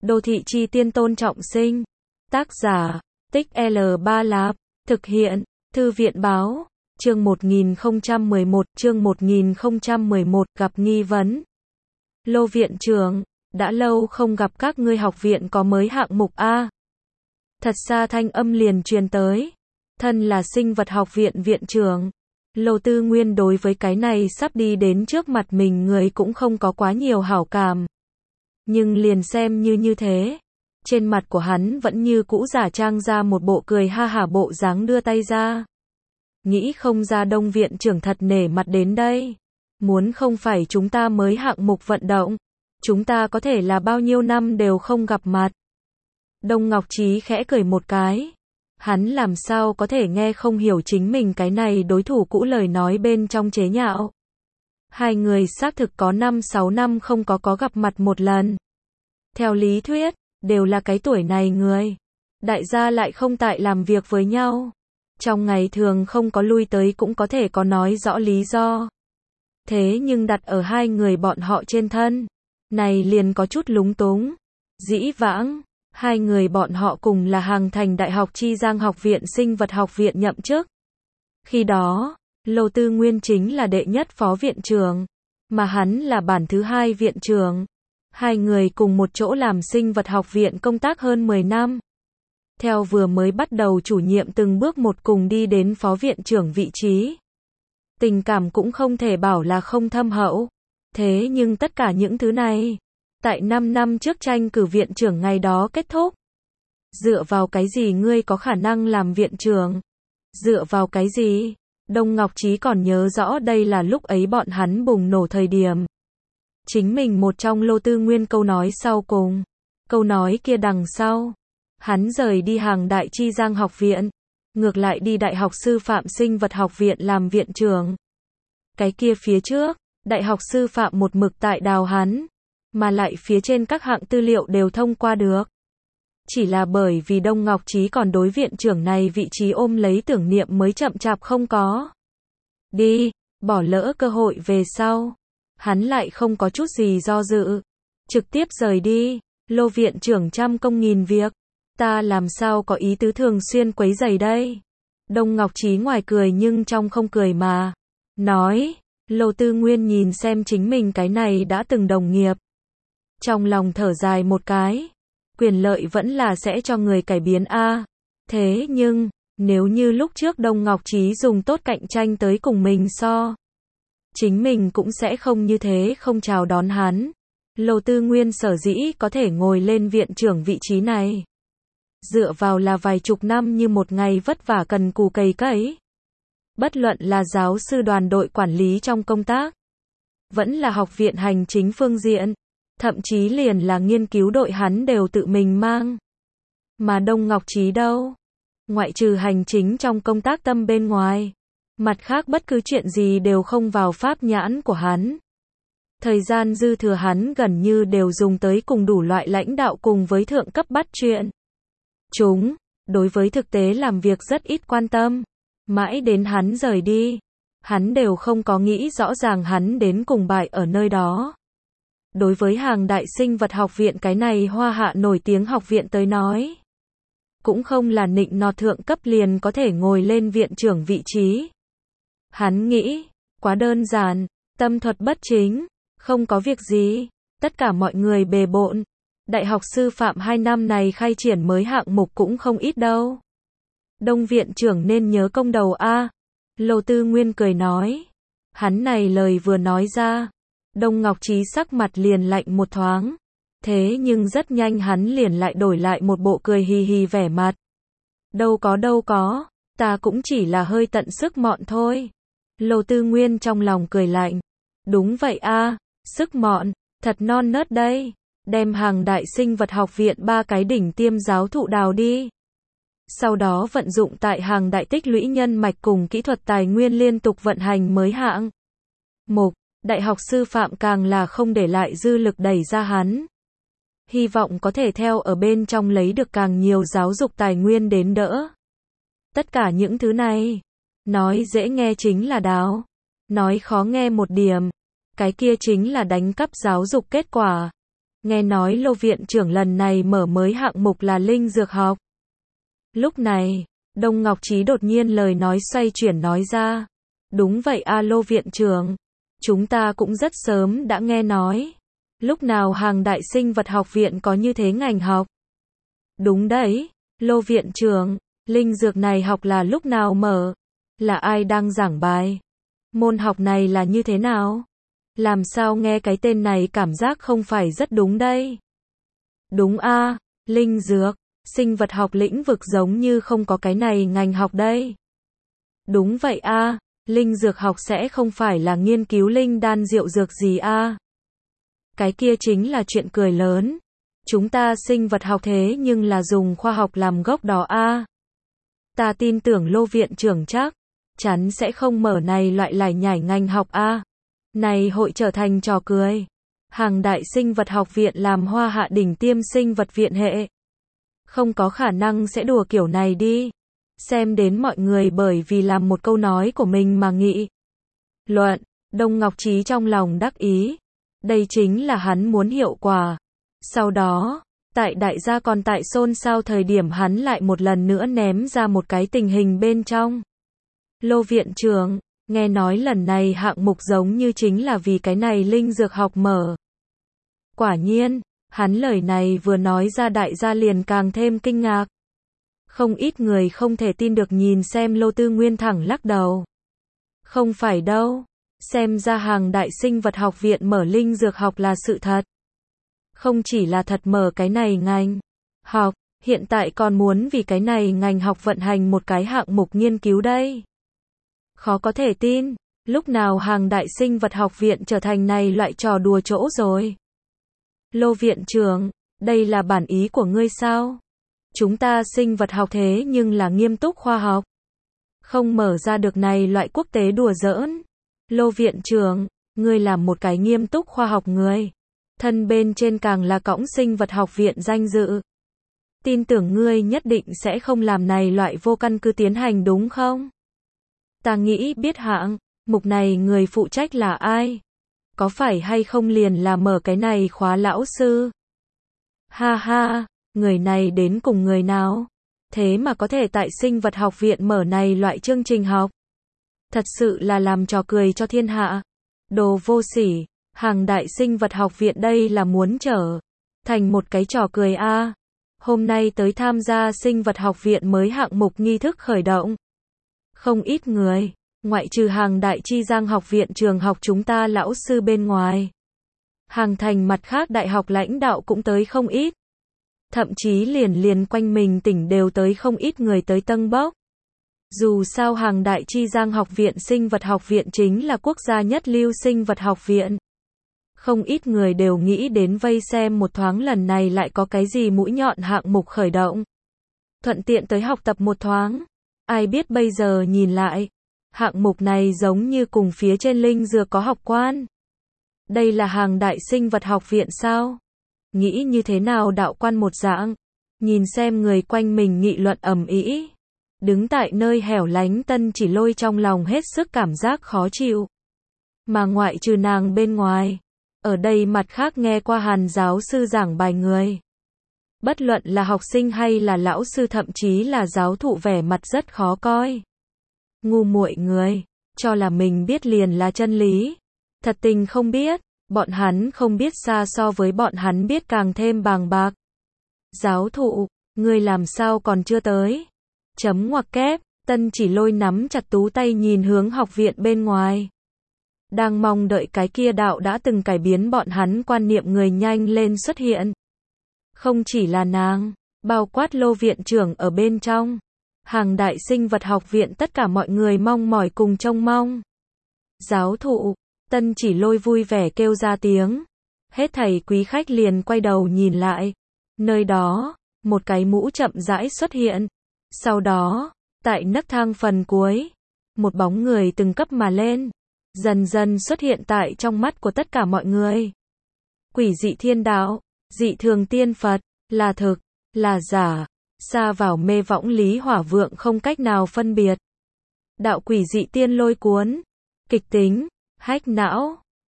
Đô thị chi tiên Tôn Trọng Sinh. Tác giả, Tích L3 Lạp. Thực hiện, Thư viện báo. Chương 1011, gặp nghi vấn. Lô viện trưởng, đã lâu không gặp các ngươi, học viện có mới hạng mục a? Thật xa thanh âm liền truyền tới. Thân là sinh vật học viện viện trưởng, Lô Tư Nguyên đối với cái này sắp đi đến trước mặt mình người cũng không có quá nhiều hảo cảm. Nhưng liền xem như thế, trên mặt của hắn vẫn như cũ giả trang ra một bộ cười ha hả bộ dáng, đưa tay ra. Nghĩ không ra Đông viện trưởng thật nể mặt đến đây. Muốn không phải chúng ta mới hạng mục vận động, chúng ta có thể là bao nhiêu năm đều không gặp mặt. Đông Ngọc Trí khẽ cười một cái. Hắn làm sao có thể nghe không hiểu chính mình cái này đối thủ cũ lời nói bên trong chế nhạo. Hai người xác thực có 5-6 năm không có gặp mặt một lần. Theo lý thuyết, đều là cái tuổi này người. Đại gia lại không tại làm việc với nhau. Trong ngày thường không có lui tới cũng có thể có nói rõ lý do. Thế nhưng đặt ở hai người bọn họ trên thân, này liền có chút lúng túng. Dĩ vãng, hai người bọn họ cùng là Hàng Thành Đại học Chi Giang học viện sinh vật học viện nhậm chức. Khi đó, Lô Tư Nguyên chính là đệ nhất phó viện trưởng, mà hắn là bản thứ hai viện trưởng. Hai người cùng một chỗ làm sinh vật học viện công tác hơn 10 năm. Theo vừa mới bắt đầu chủ nhiệm từng bước một cùng đi đến phó viện trưởng vị trí. Tình cảm cũng không thể bảo là không thâm hậu. Thế nhưng tất cả những thứ này, tại 5 năm trước tranh cử viện trưởng ngày đó kết thúc. Dựa vào cái gì ngươi có khả năng làm viện trưởng? Dựa vào cái gì? Đông Ngọc Trí còn nhớ rõ đây là lúc ấy bọn hắn bùng nổ thời điểm. Chính mình một trong Lô Tư Nguyên câu nói sau cùng. Câu nói kia đằng sau. Hắn rời đi Hàng Đại Chi Giang học viện. Ngược lại đi Đại học Sư phạm Sinh vật học viện làm viện trưởng. Cái kia phía trước, Đại học Sư phạm một mực tại đào hắn. Mà lại phía trên các hạng tư liệu đều thông qua được. Chỉ là bởi vì Đông Ngọc Trí còn đối viện trưởng này vị trí ôm lấy tưởng niệm mới chậm chạp không có. Đi, bỏ lỡ cơ hội về sau. Hắn lại không có chút gì do dự. Trực tiếp rời đi. Lô viện trưởng trăm công nghìn việc. Ta làm sao có ý tứ thường xuyên quấy rầy đây. Đông Ngọc Trí ngoài cười nhưng trong không cười mà. Nói. Lô Tư Nguyên nhìn xem chính mình cái này đã từng đồng nghiệp. Trong lòng thở dài một cái. Quyền lợi vẫn là sẽ cho người cải biến a. Thế nhưng, nếu như lúc trước Đông Ngọc Trí dùng tốt cạnh tranh tới cùng mình so. Chính mình cũng sẽ không như thế không chào đón hắn. Lô Tư Nguyên sở dĩ có thể ngồi lên viện trưởng vị trí này. Dựa vào là vài chục năm như một ngày vất vả cần cù cày cấy. Bất luận là giáo sư đoàn đội quản lý trong công tác. Vẫn là học viện hành chính phương diện. Thậm chí liền là nghiên cứu đội hắn đều tự mình mang. Mà Đông Ngọc Trí đâu? Ngoại trừ hành chính trong công tác tâm bên ngoài. Mặt khác bất cứ chuyện gì đều không vào pháp nhãn của hắn. Thời gian dư thừa hắn gần như đều dùng tới cùng đủ loại lãnh đạo cùng với thượng cấp bắt chuyện. Chúng, đối với thực tế làm việc rất ít quan tâm. Mãi đến hắn rời đi. Hắn đều không có nghĩ rõ ràng hắn đến cùng bại ở nơi đó. Đối với Hàng Đại sinh vật học viện cái này hoa hạ nổi tiếng học viện tới nói. Cũng không là nịnh nọt thượng cấp liền có thể ngồi lên viện trưởng vị trí. Hắn nghĩ, quá đơn giản, tâm thuật bất chính, không có việc gì, tất cả mọi người bề bộn. Đại học sư phạm 2 năm này khai triển mới hạng mục cũng không ít đâu. Đông viện trưởng nên nhớ công đầu a. Lô Tư Nguyên cười nói. Hắn này lời vừa nói ra. Đông Ngọc Trí sắc mặt liền lạnh một thoáng. Thế nhưng rất nhanh hắn liền lại đổi lại một bộ cười hì hì vẻ mặt. Đâu có, ta cũng chỉ là hơi tận sức mọn thôi. Lô Tư Nguyên trong lòng cười lạnh. Đúng vậy a, sức mọn, thật non nớt đây. Đem Hàng Đại sinh vật học viện 3 cái đỉnh tiêm giáo thụ đào đi. Sau đó vận dụng tại Hàng Đại tích lũy nhân mạch cùng kỹ thuật tài nguyên liên tục vận hành mới hạng mục. Đại học sư phạm càng là không để lại dư lực đẩy ra hắn. Hy vọng có thể theo ở bên trong lấy được càng nhiều giáo dục tài nguyên đến đỡ. Tất cả những thứ này, nói dễ nghe chính là đào. Nói khó nghe một điểm, cái kia chính là đánh cắp giáo dục kết quả. nghe nói Lô viện trưởng lần này mở mới hạng mục là linh dược học. Lúc này, Đông Ngọc Trí đột nhiên lời nói xoay chuyển nói ra. Đúng vậy a Lô viện trưởng. Chúng ta cũng rất sớm đã nghe nói. Lúc nào Hàng Đại Sinh vật học viện có như thế ngành học? Đúng đấy, Lô viện trưởng, linh dược này học là lúc nào mở? Là ai đang giảng bài? Môn học này là như thế nào? Làm sao nghe cái tên này cảm giác không phải rất đúng đây? Đúng a, linh dược, sinh vật học lĩnh vực giống như không có cái này ngành học đây. Đúng vậy a, linh dược học sẽ không phải là nghiên cứu linh đan diệu dược gì a. Cái kia chính là chuyện cười lớn. Chúng ta sinh vật học thế nhưng là dùng khoa học làm gốc đó a. Ta tin tưởng Lô viện trưởng chắc chắn sẽ không mở này loại lải nhải ngành học a. Này hội trở thành trò cười. Hàng Đại Sinh vật học viện làm hoa hạ đỉnh tiêm sinh vật viện hệ. Không có khả năng sẽ đùa kiểu này đi. Xem đến mọi người bởi vì làm một câu nói của mình mà nghị luận. Đông Ngọc Trí trong lòng đắc ý. Đây chính là hắn muốn hiệu quả. Sau đó, tại đại gia còn tại xôn xao thời điểm hắn lại một lần nữa ném ra một cái tình hình bên trong. Lô viện trưởng, nghe nói lần này hạng mục giống như chính là vì cái này linh dược học mở. Quả nhiên, hắn lời này vừa nói ra đại gia liền càng thêm kinh ngạc. Không ít người không thể tin được nhìn xem Lô Tư Nguyên thẳng lắc đầu. Không phải đâu, xem ra Hàng Đại Sinh vật học viện mở linh dược học là sự thật. Không chỉ là thật mở cái này ngành học, hiện tại còn muốn vì cái này ngành học vận hành một cái hạng mục nghiên cứu đây. Khó có thể tin, lúc nào Hàng Đại Sinh vật học viện trở thành này loại trò đùa chỗ rồi. Lô viện trưởng, đây là bản ý của ngươi sao? Chúng ta sinh vật học thế nhưng là nghiêm túc khoa học. Không mở ra được này loại quốc tế đùa giỡn. Lô viện trưởng, ngươi là một cái nghiêm túc khoa học người. Thân bên trên càng là cõng sinh vật học viện danh dự. Tin tưởng ngươi nhất định sẽ không làm này loại vô căn cứ tiến hành đúng không? Ta nghĩ biết hạng mục này người phụ trách là ai? Có phải hay không liền là mở cái này khóa lão sư? Ha ha, người này đến cùng người nào? Thế mà có thể tại sinh vật học viện mở này loại chương trình học. Thật sự là làm trò cười cho thiên hạ. Đồ vô sỉ, Hàng Đại Sinh vật học viện đây là muốn trở thành một cái trò cười a. Hôm nay tới tham gia sinh vật học viện mới hạng mục nghi thức khởi động. Không ít người, ngoại trừ Hàng Đại Chi Giang học viện trường học chúng ta lão sư bên ngoài. Hàng thành mặt khác đại học lãnh đạo cũng tới không ít. Thậm chí liền quanh mình tỉnh đều tới không ít người tới tâng bốc. Dù sao Hàng Đại Chi Giang học viện sinh vật học viện chính là quốc gia nhất lưu sinh vật học viện. Không ít người đều nghĩ đến vây xem một thoáng lần này lại có cái gì mũi nhọn hạng mục khởi động. Thuận tiện tới học tập một thoáng. Ai biết bây giờ nhìn lại, hạng mục này giống như cùng phía trên linh dược có học quan. Đây là Hàng Đại Sinh vật học viện sao? Nghĩ như thế nào đạo quan một dạng? Nhìn xem người quanh mình nghị luận ầm ĩ. Đứng tại nơi hẻo lánh Tân Chỉ Lôi trong lòng hết sức cảm giác khó chịu. Mà ngoại trừ nàng bên ngoài, ở đây mặt khác nghe qua Hàn giáo sư giảng bài người. Bất luận là học sinh hay là lão sư thậm chí là giáo thụ vẻ mặt rất khó coi. Ngu muội người, cho là mình biết liền là chân lý. Thật tình không biết, bọn hắn không biết xa so với bọn hắn biết càng thêm bàng bạc. Giáo thụ, ngươi làm sao còn chưa tới? Chấm ngoặc kép, Tân Chỉ Lôi nắm chặt tú tay nhìn hướng học viện bên ngoài. Đang mong đợi cái kia đạo đã từng cải biến bọn hắn quan niệm người nhanh lên xuất hiện. Không chỉ là nàng, bao quát Lô viện trưởng ở bên trong. Hàng Đại Sinh vật học viện tất cả mọi người mong mỏi cùng trông mong. Giáo thụ, Tân Chỉ Lôi vui vẻ kêu ra tiếng. Hết thảy quý khách liền quay đầu nhìn lại. Nơi đó, một cái mũ chậm rãi xuất hiện. Sau đó, tại nấc thang phần cuối, một bóng người từng cấp mà lên, dần dần xuất hiện tại trong mắt của tất cả mọi người. Quỷ dị thiên đạo, dị thường tiên Phật, là thực, là giả, xa vào mê võng lý hỏa vượng không cách nào phân biệt. Đạo quỷ dị tiên lôi cuốn, kịch tính, hách não,